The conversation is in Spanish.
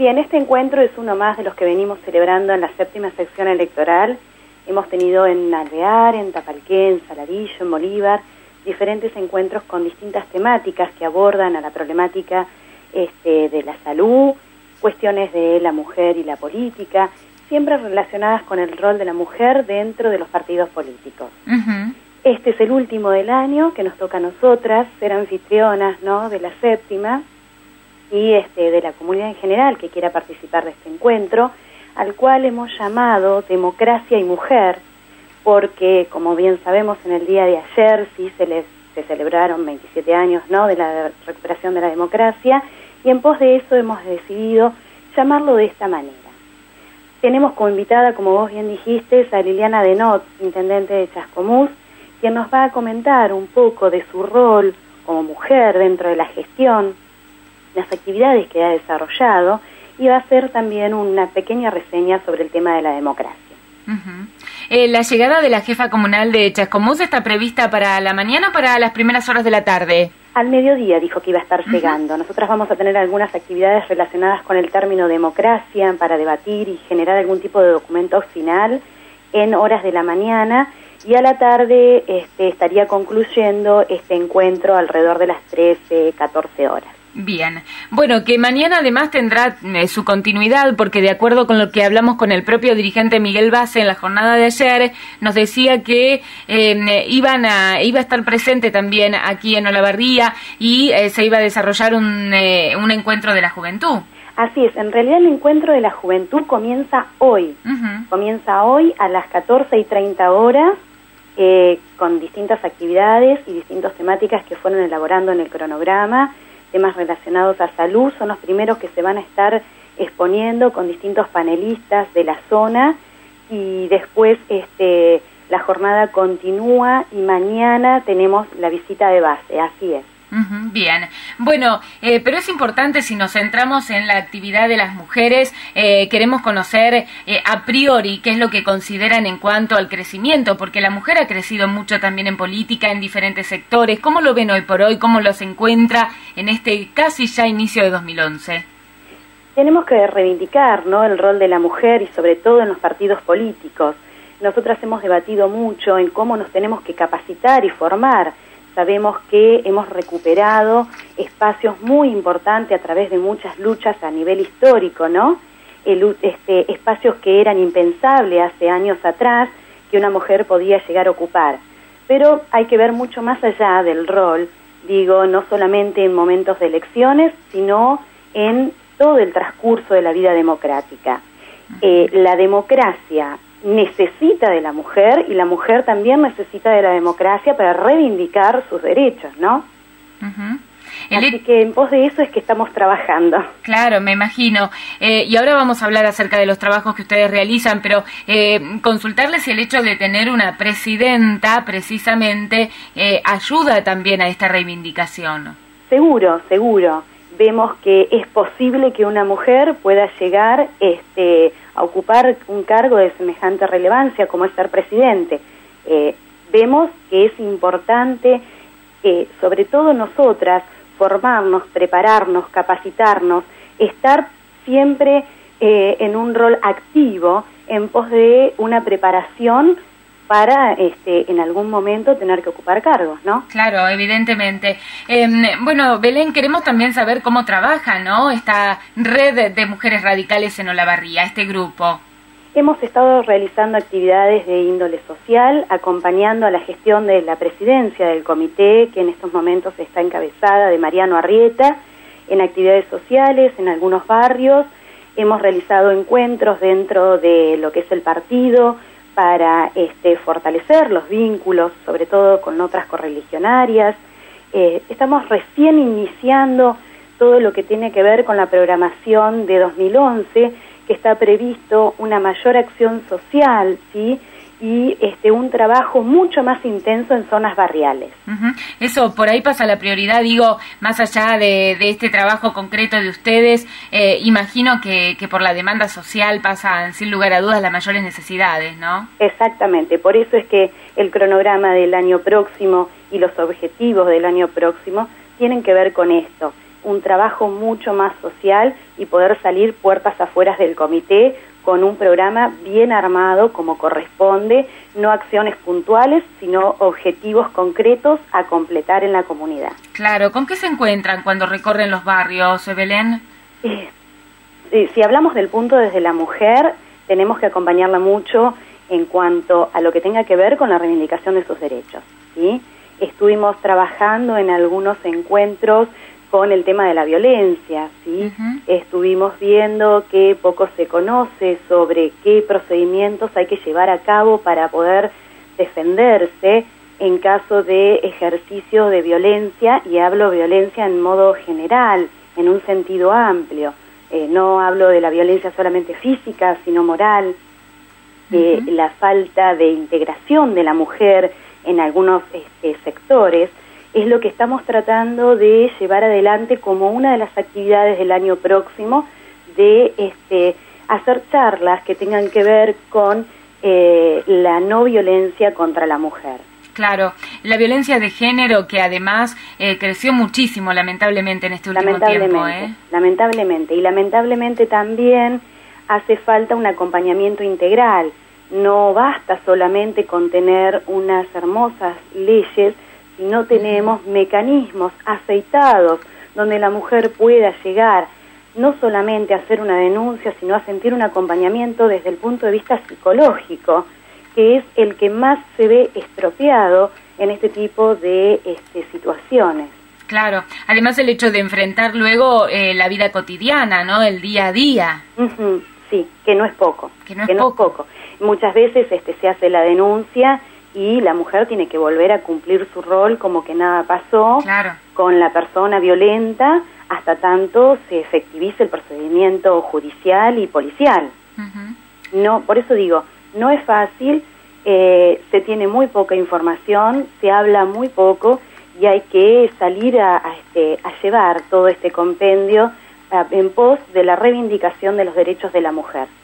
Bien, este encuentro es uno más de los que venimos celebrando en la 7ª sección electoral. Hemos tenido en Alvear, en Tapalqué, en Saladillo, en Bolívar, diferentes encuentros con distintas temáticas que abordan a la problemática de la salud, cuestiones de la mujer y la política, siempre relacionadas con el rol de la mujer dentro de los partidos políticos. Uh-huh. Este es el último del año que nos toca a nosotras ser anfitrionas, ¿no?, de la 7ª y de la comunidad en general que quiera participar de este encuentro, al cual hemos llamado Democracia y Mujer, porque, como bien sabemos, en el día de ayer se celebraron 27 años, ¿no?, de la recuperación de la democracia, y en pos de eso hemos decidido llamarlo de esta manera. Tenemos como invitada, como vos bien dijiste, a Liliana Denot, intendente de Chascomús, quien nos va a comentar un poco de su rol como mujer dentro de la gestión, las actividades que ha desarrollado, y va a hacer también una pequeña reseña sobre el tema de la democracia. Uh-huh. La llegada de la jefa comunal de Chascomús está prevista para la mañana o para las primeras horas de la tarde. Al mediodía dijo que iba a estar llegando. Nosotras vamos a tener algunas actividades relacionadas con el término democracia para debatir y generar algún tipo de documento final en horas de la mañana, y a la tarde estaría concluyendo este encuentro alrededor de las 13, 14 horas. Bien, bueno, que mañana además tendrá su continuidad, porque de acuerdo con lo que hablamos con el propio dirigente Miguel Base en la jornada de ayer, nos decía que iba a estar presente también aquí en Olavarría y se iba a desarrollar un encuentro de la juventud. Así es, en realidad el encuentro de la juventud comienza hoy, comienza hoy a las 14:30 con distintas actividades y distintas temáticas que fueron elaborando en el cronograma. Temas relacionados a salud son los primeros que se van a estar exponiendo con distintos panelistas de la zona, y después la jornada continúa y mañana tenemos la visita de base, así es. Bien, bueno, pero es importante, si nos centramos en la actividad de las mujeres, queremos conocer a priori qué es lo que consideran en cuanto al crecimiento, porque la mujer ha crecido mucho también en política, en diferentes sectores. ¿Cómo lo ven hoy por hoy? ¿Cómo los encuentra en este casi ya inicio de 2011? Tenemos que reivindicar, ¿no?, el rol de la mujer, y sobre todo en los partidos políticos. Nosotras hemos debatido mucho en cómo nos tenemos que capacitar y formar. Sabemos que hemos recuperado espacios muy importantes a través de muchas luchas a nivel histórico, ¿no? Espacios que eran impensables hace años atrás que una mujer podía llegar a ocupar. Pero hay que ver mucho más allá del rol, digo, no solamente en momentos de elecciones, sino en todo el transcurso de la vida democrática. La democracia necesita de la mujer, y la mujer también necesita de la democracia para reivindicar sus derechos, ¿no? Así que en pos de eso es que estamos trabajando. Claro, me imagino. Y ahora vamos a hablar acerca de los trabajos que ustedes realizan, pero consultarles si el hecho de tener una presidenta, precisamente, ayuda también a esta reivindicación. Seguro, seguro. Vemos que es posible que una mujer pueda llegar a ocupar un cargo de semejante relevancia como es ser presidente. Vemos que es importante, sobre todo nosotras, formarnos, prepararnos, capacitarnos, estar siempre en un rol activo en pos de una preparación para en algún momento tener que ocupar cargos, ¿no? Claro, evidentemente. Bueno, Belén, queremos también saber cómo trabaja, ¿no?, esta red de mujeres radicales en Olavarría, este grupo. Hemos estado realizando actividades de índole social, acompañando a la gestión de la presidencia del comité, que en estos momentos está encabezada de Mariano Arrieta, en actividades sociales, en algunos barrios. Hemos realizado encuentros dentro de lo que es el partido, para fortalecer los vínculos, sobre todo con otras correligionarias. Estamos recién iniciando todo lo que tiene que ver con la programación de 2011, que está previsto una mayor acción social, ¿sí?, y un trabajo mucho más intenso en zonas barriales. Eso, por ahí pasa la prioridad, digo, más allá de este trabajo concreto de ustedes, imagino que por la demanda social pasan sin lugar a dudas las mayores necesidades, ¿no? Exactamente, por eso es que el cronograma del año próximo y los objetivos del año próximo tienen que ver con esto, un trabajo mucho más social y poder salir puertas afuera del comité con un programa bien armado como corresponde, no acciones puntuales, sino objetivos concretos a completar en la comunidad. Claro, ¿con qué se encuentran cuando recorren los barrios, Belén? Si hablamos del punto desde la mujer, tenemos que acompañarla mucho en cuanto a lo que tenga que ver con la reivindicación de sus derechos, ¿sí? Estuvimos trabajando en algunos encuentros con el tema de la violencia, ¿sí? Estuvimos viendo que poco se conoce sobre qué procedimientos hay que llevar a cabo para poder defenderse en caso de ejercicio de violencia, y hablo violencia en modo general, en un sentido amplio. No hablo de la violencia solamente física, sino moral, la falta de integración de la mujer en algunos sectores, es lo que estamos tratando de llevar adelante como una de las actividades del año próximo, de hacer charlas que tengan que ver con la no violencia contra la mujer. Claro, la violencia de género que además creció muchísimo lamentablemente en este último tiempo. Lamentablemente, y lamentablemente también hace falta un acompañamiento integral. No basta solamente con tener unas hermosas leyes, si no tenemos mecanismos aceitados donde la mujer pueda llegar no solamente a hacer una denuncia, sino a sentir un acompañamiento desde el punto de vista psicológico, que es el que más se ve estropeado en este tipo de situaciones. Claro, además el hecho de enfrentar luego la vida cotidiana, ¿no? El día a día. Sí, que no es poco. Que no es poco. Muchas veces se hace la denuncia y la mujer tiene que volver a cumplir su rol como que nada pasó, claro, con la persona violenta, hasta tanto se efectivice el procedimiento judicial y policial. No, por eso digo, no es fácil, se tiene muy poca información, se habla muy poco, y hay que salir a llevar todo este compendio en pos de la reivindicación de los derechos de la mujer.